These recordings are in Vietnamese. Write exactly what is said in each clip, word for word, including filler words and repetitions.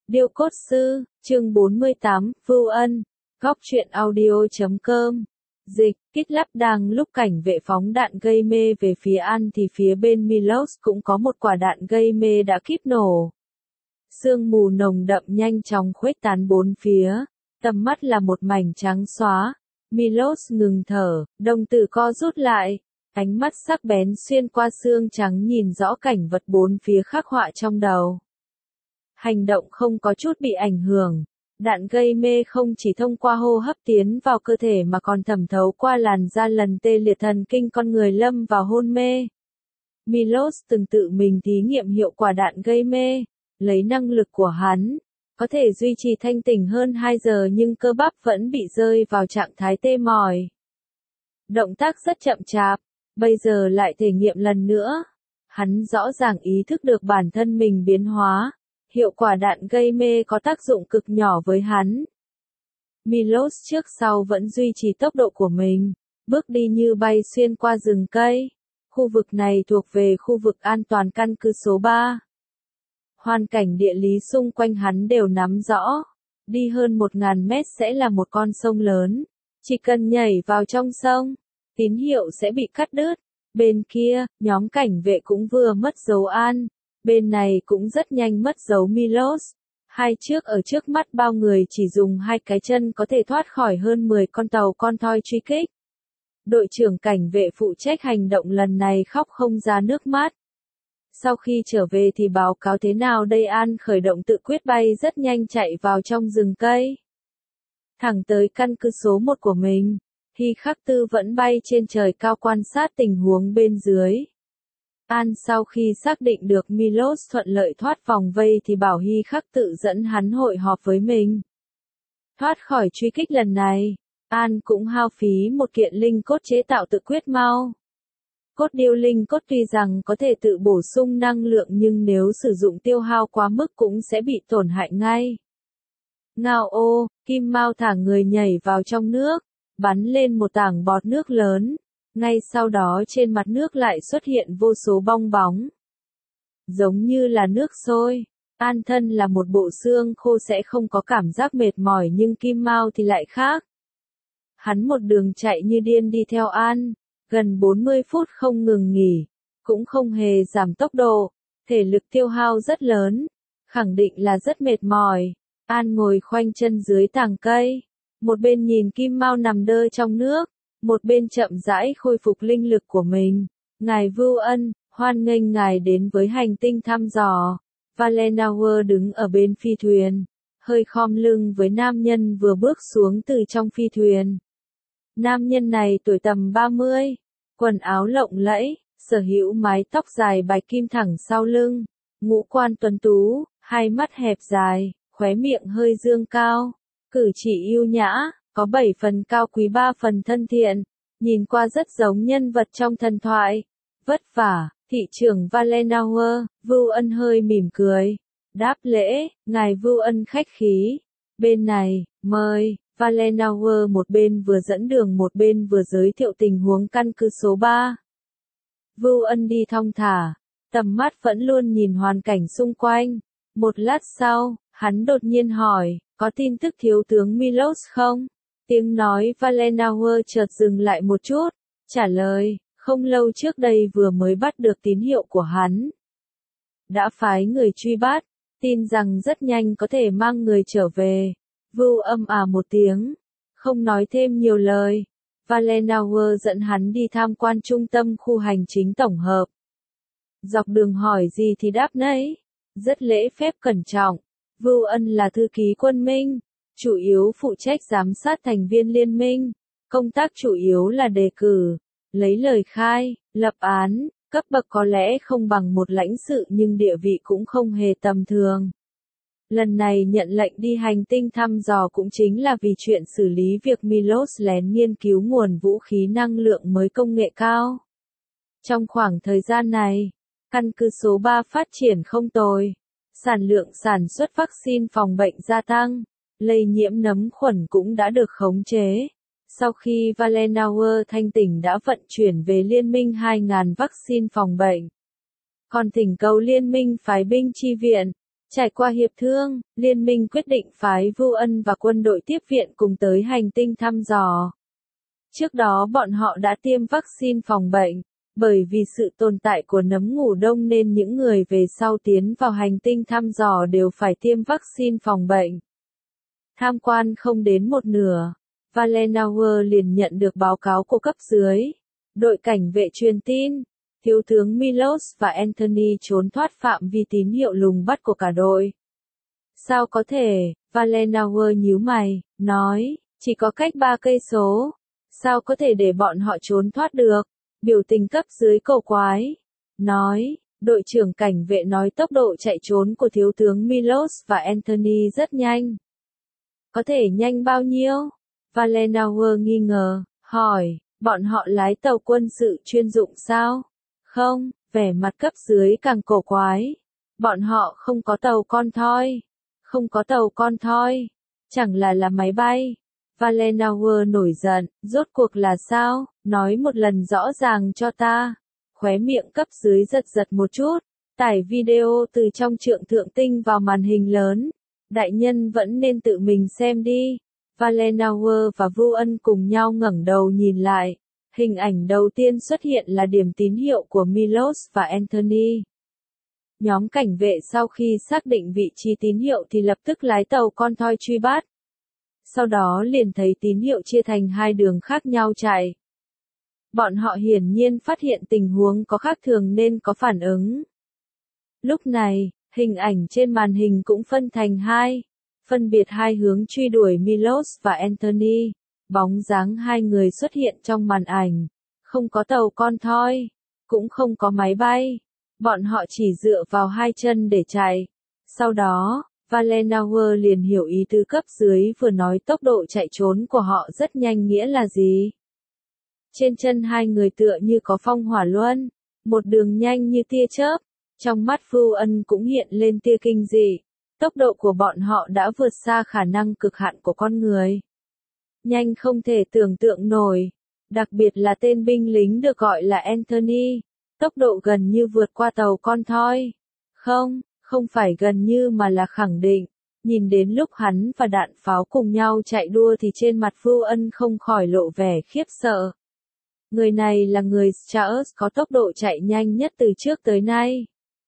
Điêu cốt sư, chương bốn mươi tám, Vưu Ân, góc truyện audio.com. Dịch, kích lắp đang lúc cảnh vệ phóng đạn gây mê về phía An thì phía bên Milos cũng có một quả đạn gây mê đã kíp nổ. Sương mù nồng đậm nhanh chóng khuếch tán bốn phía, tầm mắt là một mảnh trắng xóa. Milos ngừng thở, đồng tử co rút lại, ánh mắt sắc bén xuyên qua xương trắng nhìn rõ cảnh vật bốn phía khắc họa trong đầu. Hành động không có chút bị ảnh hưởng. Đạn gây mê không chỉ thông qua hô hấp tiến vào cơ thể mà còn thẩm thấu qua làn da lần tê liệt thần kinh con người lâm vào hôn mê. Milos từng tự mình thí nghiệm hiệu quả đạn gây mê, lấy năng lực của hắn, có thể duy trì thanh tỉnh hơn hai giờ nhưng cơ bắp vẫn bị rơi vào trạng thái tê mỏi. Động tác rất chậm chạp, bây giờ lại thể nghiệm lần nữa. Hắn rõ ràng ý thức được bản thân mình biến hóa. Hiệu quả đạn gây mê có tác dụng cực nhỏ với hắn. Milos trước sau vẫn duy trì tốc độ của mình, bước đi như bay xuyên qua rừng cây. Khu vực này thuộc về khu vực an toàn căn cứ số ba. Hoàn cảnh địa lý xung quanh hắn đều nắm rõ. Đi hơn một ngàn mét sẽ là một con sông lớn. Chỉ cần nhảy vào trong sông, tín hiệu sẽ bị cắt đứt. Bên kia, nhóm cảnh vệ cũng vừa mất dấu An. Bên này cũng rất nhanh mất dấu Milos. Hai chiếc ở trước mắt bao người chỉ dùng hai cái chân có thể thoát khỏi hơn mười con tàu con thoi truy kích. Đội trưởng cảnh vệ phụ trách hành động lần này khóc không ra nước mắt. Sau khi trở về thì báo cáo thế nào đây? An khởi động tự quyết bay rất nhanh chạy vào trong rừng cây. Thẳng tới căn cứ số một của mình. Hy Khắc Tư vẫn bay trên trời cao quan sát tình huống bên dưới. An sau khi xác định được Milos thuận lợi thoát vòng vây thì bảo Hy Khắc tự dẫn hắn hội họp với mình. Thoát khỏi truy kích lần này, An cũng hao phí một kiện linh cốt chế tạo tự quyết mau. Cốt điêu linh cốt tuy rằng có thể tự bổ sung năng lượng nhưng nếu sử dụng tiêu hao quá mức cũng sẽ bị tổn hại ngay. Ngao ô, Kim Mao thả người nhảy vào trong nước, bắn lên một tảng bọt nước lớn. Ngay sau đó trên mặt nước lại xuất hiện vô số bong bóng. Giống như là nước sôi. An thân là một bộ xương khô sẽ không có cảm giác mệt mỏi nhưng Kim Mao thì lại khác. Hắn một đường chạy như điên đi theo An, gần bốn mươi phút không ngừng nghỉ, cũng không hề giảm tốc độ, thể lực tiêu hao rất lớn, khẳng định là rất mệt mỏi. An ngồi khoanh chân dưới tàng cây, một bên nhìn Kim Mao nằm đơ trong nước. Một bên chậm rãi khôi phục linh lực của mình. Ngài Vưu Ân, hoan nghênh ngài đến với hành tinh thăm dò. Valenauer đứng ở bên phi thuyền, hơi khom lưng với nam nhân vừa bước xuống từ trong phi thuyền. Nam nhân này tuổi tầm ba mươi, quần áo lộng lẫy, sở hữu mái tóc dài bạch kim thẳng sau lưng, ngũ quan tuấn tú, hai mắt hẹp dài, khóe miệng hơi dương cao, cử chỉ yêu nhã. Có bảy phần cao quý ba phần thân thiện, nhìn qua rất giống nhân vật trong thần thoại. Vất vả, thị trưởng Valenauer, Vưu Ân hơi mỉm cười. Đáp lễ, ngài Vưu Ân khách khí. Bên này, mời, Valenauer một bên vừa dẫn đường một bên vừa giới thiệu tình huống căn cứ số ba. Vưu Ân đi thong thả, tầm mắt vẫn luôn nhìn hoàn cảnh xung quanh. Một lát sau, hắn đột nhiên hỏi, có tin tức thiếu tướng Milos không? Tiếng nói Valenauer chợt dừng lại một chút, trả lời, không lâu trước đây vừa mới bắt được tín hiệu của hắn. Đã phái người truy bắt, tin rằng rất nhanh có thể mang người trở về. Vưu âm à một tiếng, không nói thêm nhiều lời. Valenauer dẫn hắn đi tham quan trung tâm khu hành chính tổng hợp. Dọc đường hỏi gì thì đáp nấy, rất lễ phép cẩn trọng. Vưu Ân là thư ký quân Minh. Chủ yếu phụ trách giám sát thành viên liên minh, công tác chủ yếu là đề cử, lấy lời khai, lập án, cấp bậc có lẽ không bằng một lãnh sự nhưng địa vị cũng không hề tầm thường. Lần này nhận lệnh đi hành tinh thăm dò cũng chính là vì chuyện xử lý việc Milos lén nghiên cứu nguồn vũ khí năng lượng mới công nghệ cao. Trong khoảng thời gian này, căn cứ số ba phát triển không tồi, sản lượng sản xuất vaccine phòng bệnh gia tăng. Lây nhiễm nấm khuẩn cũng đã được khống chế. Sau khi Valenauer thanh tỉnh đã vận chuyển về Liên minh hai nghìn vaccine phòng bệnh. Còn thỉnh cầu Liên minh phái binh chi viện. Trải qua hiệp thương, liên minh quyết định phái Vu Ân và quân đội tiếp viện cùng tới hành tinh thăm dò. Trước đó bọn họ đã tiêm vaccine phòng bệnh, bởi vì sự tồn tại của nấm ngủ đông nên những người về sau tiến vào hành tinh thăm dò đều phải tiêm vaccine phòng bệnh. Tham quan không đến một nửa, Valenauer liền nhận được báo cáo của cấp dưới. Đội cảnh vệ truyền tin, thiếu tướng Milos và Anthony trốn thoát phạm vi tín hiệu lùng bắt của cả đội. Sao có thể, Valenauer nhíu mày, nói, chỉ có cách ba cây số. Sao có thể để bọn họ trốn thoát được? Biểu tình cấp dưới cầu quái. Nói, đội trưởng cảnh vệ nói tốc độ chạy trốn của thiếu tướng Milos và Anthony rất nhanh. Có thể nhanh bao nhiêu? Valenauer nghi ngờ, hỏi, bọn họ lái tàu quân sự chuyên dụng sao? Không, vẻ mặt cấp dưới càng cổ quái. Bọn họ không có tàu con thoi. Không có tàu con thoi. Chẳng là là máy bay. Valenauer nổi giận, rốt cuộc là sao? Nói một lần rõ ràng cho ta. Khóe miệng cấp dưới giật giật một chút. Tải video từ trong trượng thượng tinh vào màn hình lớn. Đại nhân vẫn nên tự mình xem đi. Valenauer và Vu Ân cùng nhau ngẩng đầu nhìn lại. Hình ảnh đầu tiên xuất hiện là điểm tín hiệu của Milos và Anthony. Nhóm cảnh vệ sau khi xác định vị trí tín hiệu thì lập tức lái tàu con thoi truy bắt. Sau đó liền thấy tín hiệu chia thành hai đường khác nhau chạy. Bọn họ hiển nhiên phát hiện tình huống có khác thường nên có phản ứng. Lúc này, hình ảnh trên màn hình cũng phân thành hai, phân biệt hai hướng truy đuổi Milos và Anthony. Bóng dáng hai người xuất hiện trong màn ảnh. Không có tàu con thoi, cũng không có máy bay. Bọn họ chỉ dựa vào hai chân để chạy. Sau đó, Valenauer liền hiểu ý tứ cấp dưới vừa nói tốc độ chạy trốn của họ rất nhanh nghĩa là gì. Trên chân hai người tựa như có phong hỏa luân, một đường nhanh như tia chớp. Trong mắt Vu Ân cũng hiện lên tia kinh dị. Tốc độ của bọn họ đã vượt xa khả năng cực hạn của con người. Nhanh không thể tưởng tượng nổi. Đặc biệt là tên binh lính được gọi là Anthony. Tốc độ gần như vượt qua tàu con thoi. Không, không phải gần như mà là khẳng định. Nhìn đến lúc hắn và đạn pháo cùng nhau chạy đua thì trên mặt Vu Ân không khỏi lộ vẻ khiếp sợ. Người này là người Charles có tốc độ chạy nhanh nhất từ trước tới nay.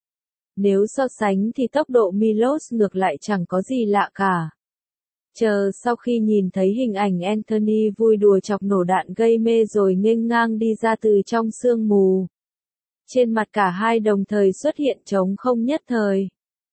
Nếu so sánh thì tốc độ Milos ngược lại chẳng có gì lạ cả. Chờ sau khi nhìn thấy hình ảnh Anthony vui đùa chọc nổ đạn gây mê rồi nghênh ngang đi ra từ trong sương mù. Trên mặt cả hai đồng thời xuất hiện trống không nhất thời.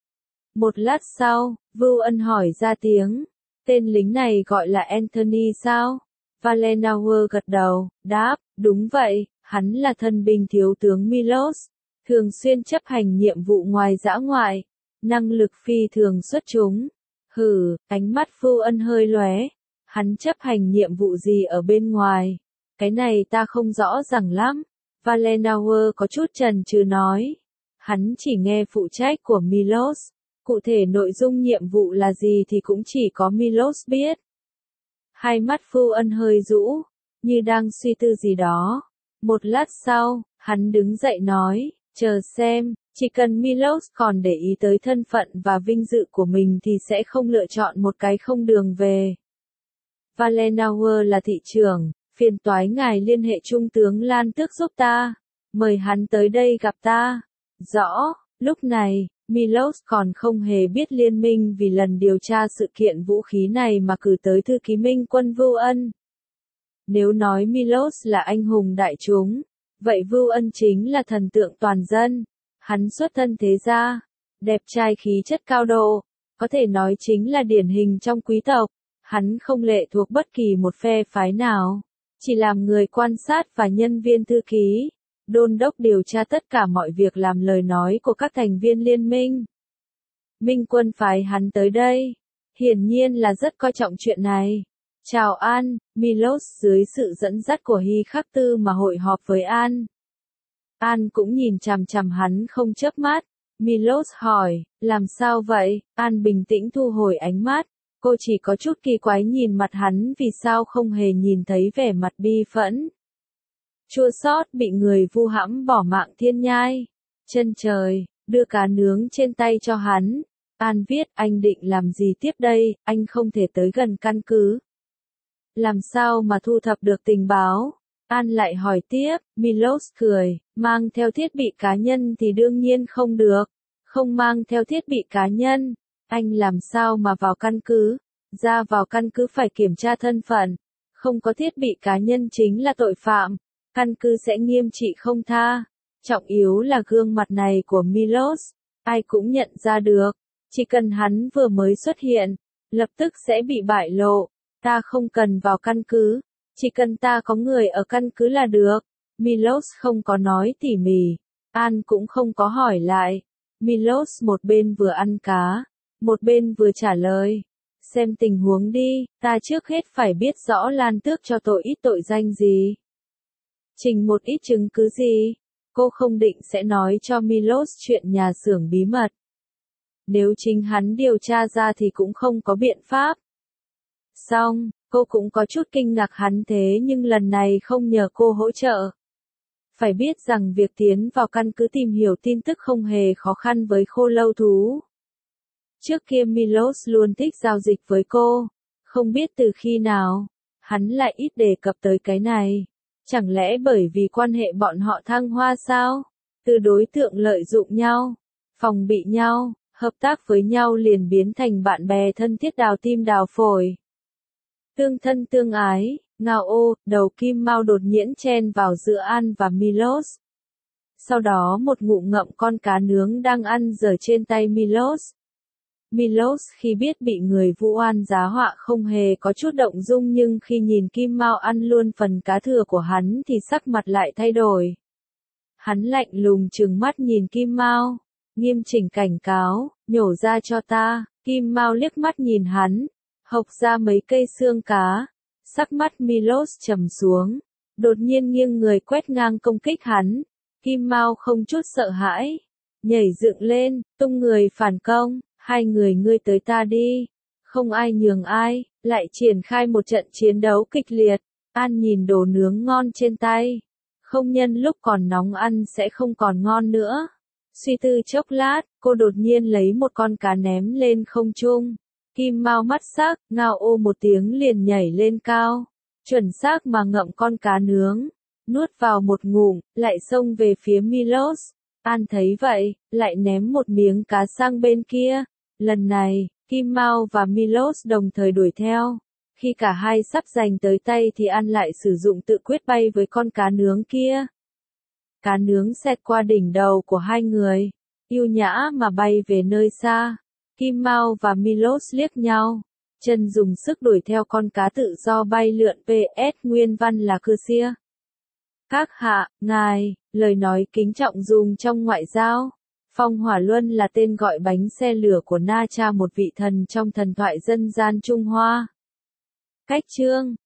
Một lát sau, Vu Ân hỏi ra tiếng, tên lính này gọi là Anthony sao? Valenauer gật đầu, đáp, đúng vậy, hắn là thân binh thiếu tướng Milos, thường xuyên chấp hành nhiệm vụ ngoài dã ngoại, năng lực phi thường xuất chúng. Hừ, ánh mắt Vu Ân hơi lóe, hắn chấp hành nhiệm vụ gì ở bên ngoài? Cái này ta không rõ ràng lắm. Valenauer có chút chần chừ nói. Hắn chỉ nghe phụ trách của Milos. Cụ thể nội dung nhiệm vụ là gì thì cũng chỉ có Milos biết. Hai mắt Vu Ân hơi rũ, như đang suy tư gì đó. Một lát sau, hắn đứng dậy nói, chờ xem, chỉ cần Milos còn để ý tới thân phận và vinh dự của mình thì sẽ không lựa chọn một cái không đường về. Valenauer là thị trưởng, phiền toái ngài liên hệ trung tướng Lan Tước giúp ta, mời hắn tới đây gặp ta. Rõ, lúc này, Milos còn không hề biết liên minh vì lần điều tra sự kiện vũ khí này mà cử tới thư ký minh quân Vu Ân. Nếu nói Milos là anh hùng đại chúng, vậy Vu Ân chính là thần tượng toàn dân. Hắn xuất thân thế gia, đẹp trai khí chất cao độ, có thể nói chính là điển hình trong quý tộc. Hắn không lệ thuộc bất kỳ một phe phái nào, chỉ làm người quan sát và nhân viên thư ký, đôn đốc điều tra tất cả mọi việc làm lời nói của các thành viên liên minh. Minh quân phái hắn tới đây, hiển nhiên là rất coi trọng chuyện này. Chào An, Milos dưới sự dẫn dắt của Hy Khắc Tư mà hội họp với An. An cũng nhìn chằm chằm hắn không chớp mắt. Milos hỏi, làm sao vậy? An bình tĩnh thu hồi ánh mắt. Cô chỉ có chút kỳ quái nhìn mặt hắn vì sao không hề nhìn thấy vẻ mặt bi phẫn. Chua xót bị người vu hãm bỏ mạng thiên nhai. Chân trời, đưa cá nướng trên tay cho hắn. An viết, anh định làm gì tiếp đây, anh không thể tới gần căn cứ. Làm sao mà thu thập được tình báo? An lại hỏi tiếp, Milos cười, mang theo thiết bị cá nhân thì đương nhiên không được. Không mang theo thiết bị cá nhân, anh làm sao mà vào căn cứ? Ra vào căn cứ phải kiểm tra thân phận. Không có thiết bị cá nhân chính là tội phạm. Căn cứ sẽ nghiêm trị không tha. Trọng yếu là gương mặt này của Milos. Ai cũng nhận ra được. Chỉ cần hắn vừa mới xuất hiện, lập tức sẽ bị bại lộ. Ta không cần vào căn cứ. Chỉ cần ta có người ở căn cứ là được. Milos không có nói tỉ mỉ. An cũng không có hỏi lại. Milos một bên vừa ăn cá, một bên vừa trả lời. Xem tình huống đi, ta trước hết phải biết rõ Lan Tước cho tội ít tội danh gì. Trình một ít chứng cứ gì. Cô không định sẽ nói cho Milos chuyện nhà xưởng bí mật. Nếu chính hắn điều tra ra thì cũng không có biện pháp. Xong, cô cũng có chút kinh ngạc hắn thế nhưng lần này không nhờ cô hỗ trợ. Phải biết rằng việc tiến vào căn cứ tìm hiểu tin tức không hề khó khăn với khô lâu thú. Trước kia Milos luôn thích giao dịch với cô. Không biết từ khi nào, hắn lại ít đề cập tới cái này. Chẳng lẽ bởi vì quan hệ bọn họ thăng hoa sao? Từ đối tượng lợi dụng nhau, phòng bị nhau, hợp tác với nhau liền biến thành bạn bè thân thiết đào tim đào phổi. Tương thân tương ái, ngao ô, đầu kim mao đột nhiên chen vào giữa An và Milos. Sau đó một ngụm ngậm con cá nướng đang ăn dở trên tay Milos. Milos khi biết bị người vu oan giá họa không hề có chút động dung nhưng khi nhìn Kim Mao ăn luôn phần cá thừa của hắn thì sắc mặt lại thay đổi. Hắn lạnh lùng trừng mắt nhìn Kim Mao, nghiêm chỉnh cảnh cáo, nhổ ra cho ta. Kim Mao liếc mắt nhìn hắn, hộc ra mấy cây xương cá. Sắc mắt Milos trầm xuống, đột nhiên nghiêng người quét ngang công kích hắn. Kim Mao không chút sợ hãi, nhảy dựng lên, tung người phản công. Hai người ngươi tới ta đi. Không ai nhường ai, lại triển khai một trận chiến đấu kịch liệt. An nhìn đồ nướng ngon trên tay. Không nhân lúc còn nóng ăn sẽ không còn ngon nữa. Suy tư chốc lát, cô đột nhiên lấy một con cá ném lên không trung. Kim Mao mắt sắc, ngao ô một tiếng liền nhảy lên cao. Chuẩn xác mà ngậm con cá nướng. Nuốt vào một ngụm, lại xông về phía Milos. An thấy vậy, lại ném một miếng cá sang bên kia. Lần này, Kim Mao và Milos đồng thời đuổi theo. Khi cả hai sắp giành tới tay thì An lại sử dụng tự quyết bay với con cá nướng kia. Cá nướng xẹt qua đỉnh đầu của hai người, yêu nhã mà bay về nơi xa. Kim Mao và Milos liếc nhau, chân dùng sức đuổi theo con cá tự do bay lượn. pê ét Nguyên văn là cư xia. Các hạ, ngài, lời nói kính trọng dùng trong ngoại giao. Phong Hỏa Luân là tên gọi bánh xe lửa của Na Cha, một vị thần trong thần thoại dân gian Trung Hoa. Cách chương